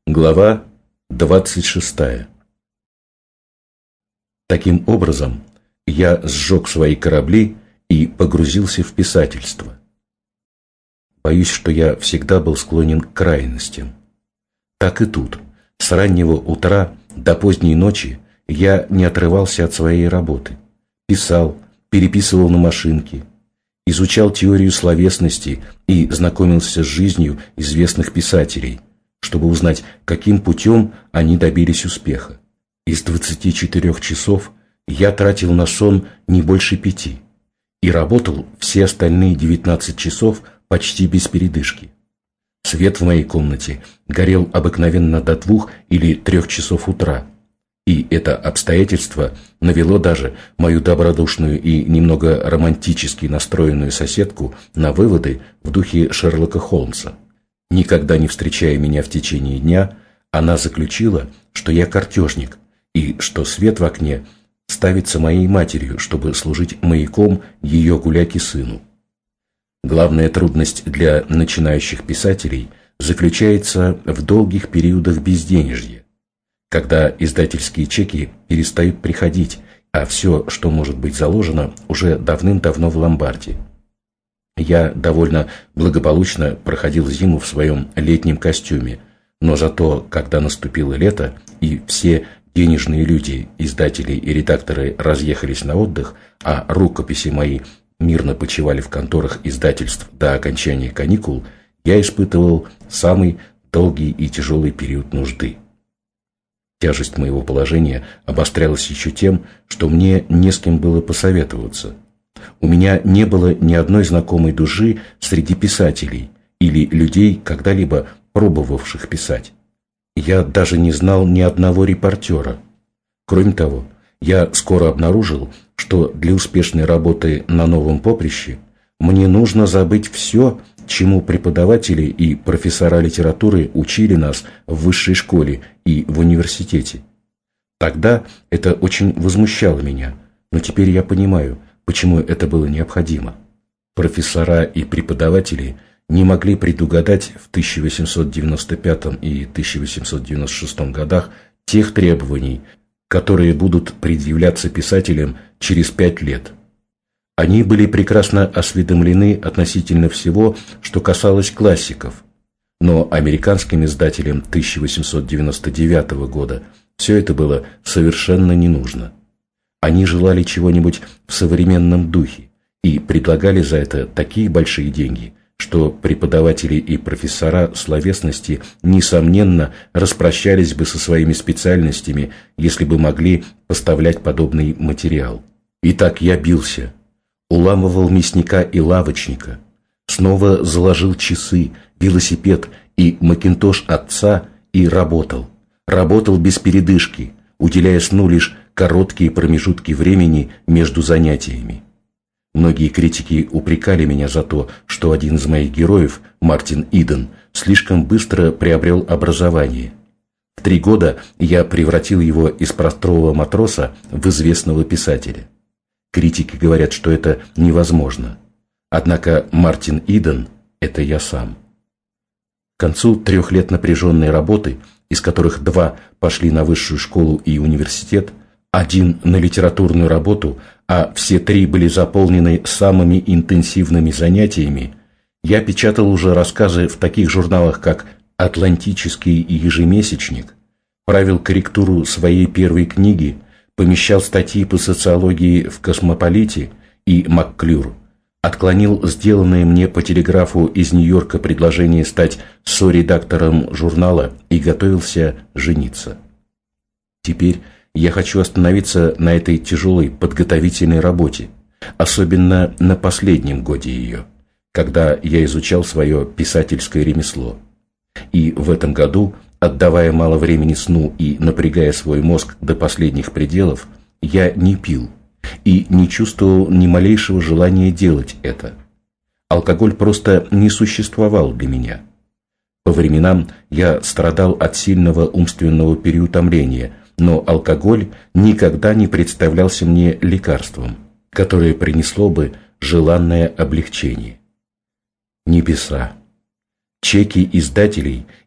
Глава 26. Таким образом, я сжег свои корабли и погрузился в писательство. Боюсь, что я всегда был склонен к крайностям. Так и тут. С раннего утра до поздней ночи я не отрывался от своей работы. Писал, переписывал на машинке, изучал теорию словесности и знакомился с жизнью известных писателей, чтобы узнать, каким путем они добились успеха. Из 24 часов я тратил на сон не больше 5 и работал все остальные 19 часов почти без передышки. Свет в моей комнате горел обыкновенно до 2 или 3 часов утра, и это обстоятельство навело даже мою добродушную и немного романтически настроенную соседку на выводы в духе Шерлока Холмса. Никогда не встречая меня в течение дня, она заключила, что я картежник, и что свет в окне ставится моей матерью, чтобы служить маяком ее гуляки-сыну. Главная трудность для начинающих писателей заключается в долгих периодах безденежья, когда издательские чеки перестают приходить, а все, что может быть заложено, уже давным-давно в ломбарде. Я довольно благополучно проходил зиму в своем летнем костюме, но зато, когда наступило лето, и все денежные люди, издатели и редакторы разъехались на отдых, а рукописи мои мирно почивали в конторах издательств до окончания каникул, я испытывал самый долгий и тяжелый период нужды. Тяжесть моего положения обострялась еще тем, что мне не с кем было посоветоваться. У меня не было ни одной знакомой души среди писателей или людей, когда-либо пробовавших писать. Я даже не знал ни одного репортера. Кроме того, я скоро обнаружил, что для успешной работы на новом поприще мне нужно забыть все, чему преподаватели и профессора литературы учили нас в высшей школе и в университете. Тогда это очень возмущало меня, но теперь я понимаю, почему это было необходимо. Профессора и преподаватели не могли предугадать в 1895 и 1896 годах тех требований, которые будут предъявляться писателям через 5 лет. Они были прекрасно осведомлены относительно всего, что касалось классиков, но американским издателям 1899 года все это было совершенно не нужно. Они желали чего-нибудь в современном духе и предлагали за это такие большие деньги, что преподаватели и профессора словесности, несомненно, распрощались бы со своими специальностями, если бы могли поставлять подобный материал. Итак, я бился, уламывал мясника и лавочника, снова заложил часы, велосипед и макинтош отца и работал. Работал без передышки, уделяя сну лишь короткие промежутки времени между занятиями. Многие критики упрекали меня за то, что один из моих героев, Мартин Иден, слишком быстро приобрел образование. В 3 года я превратил его из простого матроса в известного писателя. Критики говорят, что это невозможно. Однако Мартин Иден – это я сам. К концу 3 лет напряженной работы, из которых 2 пошли на высшую школу и университет, 1 на литературную работу, а все 3 были заполнены самыми интенсивными занятиями, я печатал уже рассказы в таких журналах, как «Атлантический» и «Ежемесячник», правил корректуру своей первой книги, помещал статьи по социологии в «Космополите» и «МакКлюр», отклонил сделанное мне по телеграфу из Нью-Йорка предложение стать соредактором журнала и готовился жениться. Теперь я хочу остановиться на этой тяжелой подготовительной работе, особенно на последнем годе ее, когда я изучал свое писательское ремесло. И в этом году, отдавая мало времени сну и напрягая свой мозг до последних пределов, я не пил и не чувствовал ни малейшего желания делать это. Алкоголь просто не существовал для меня. По временам я страдал от сильного умственного переутомления, но алкоголь никогда не представлялся мне лекарством, которое принесло бы желанное облегчение. Небеса! Чеки издателей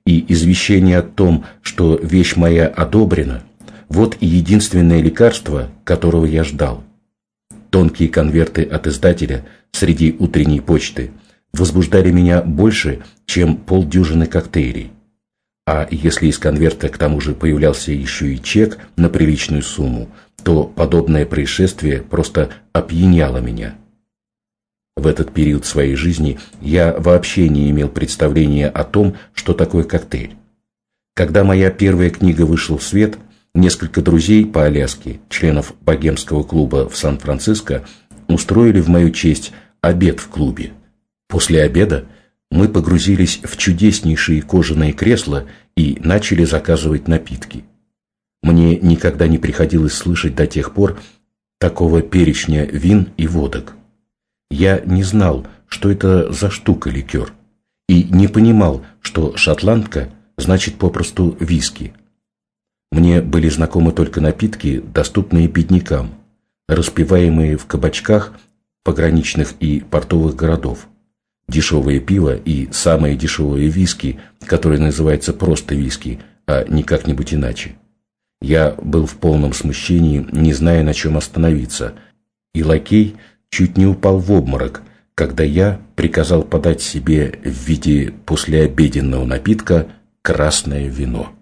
и извещение о том, что вещь моя одобрена, вот и единственное лекарство, которого я ждал. Тонкие конверты от издателя среди утренней почты возбуждали меня больше, чем полдюжины коктейлей. А если из конверта к тому же появлялся еще и чек на приличную сумму, то подобное происшествие просто опьяняло меня. В этот период своей жизни я вообще не имел представления о том, что такое коктейль. Когда моя первая книга вышла в свет, несколько друзей по Аляске, членов богемского клуба в Сан-Франциско, устроили в мою честь обед в клубе. После обеда мы погрузились в чудеснейшие кожаные кресла и начали заказывать напитки. Мне никогда не приходилось слышать до тех пор такого перечня вин и водок. Я не знал, что это за штука ликер, и не понимал, что шотландка значит попросту виски. Мне были знакомы только напитки, доступные беднякам, распиваемые в кабачках пограничных и портовых городов. Дешевое пиво и самые дешевые виски, которые называются просто виски, а не как-нибудь иначе. Я был в полном смущении, не зная, на чем остановиться, и лакей чуть не упал в обморок, когда я приказал подать себе в виде послеобеденного напитка красное вино.